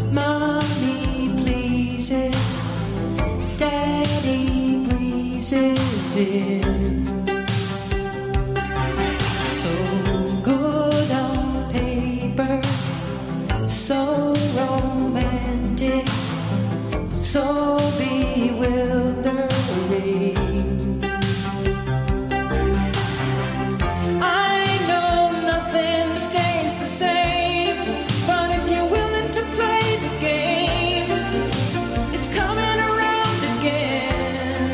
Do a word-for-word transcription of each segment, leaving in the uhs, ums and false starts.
Mommy pleases, Daddy breezes in. So good on paper, so romantic, so bewildering. I know nothing stays the same, but if you're willing to play the game, it's coming around again.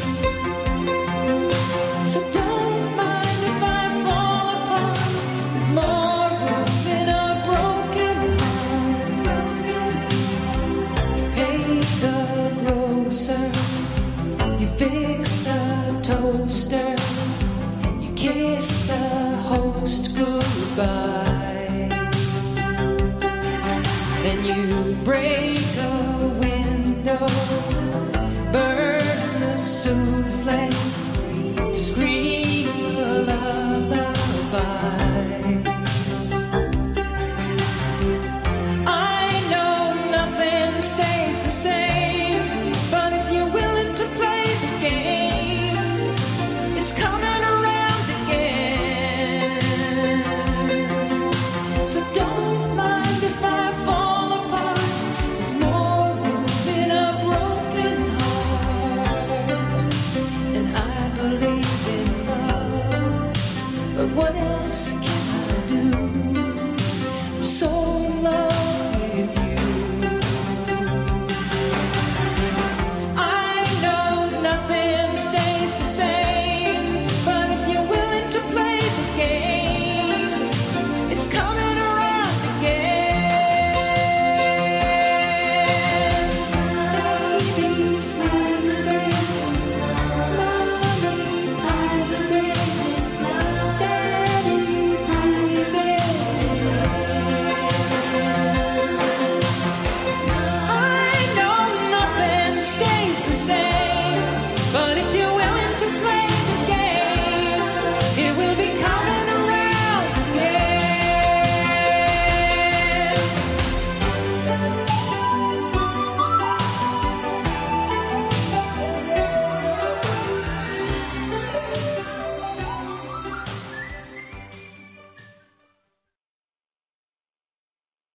So don't mind if I fall apart, there's more room in a broken heart. You pay the grocer, you fix the toaster, you kiss the host goodbye, then you break a window, burn the souffle, scream a lullaby. I know nothing stays the same.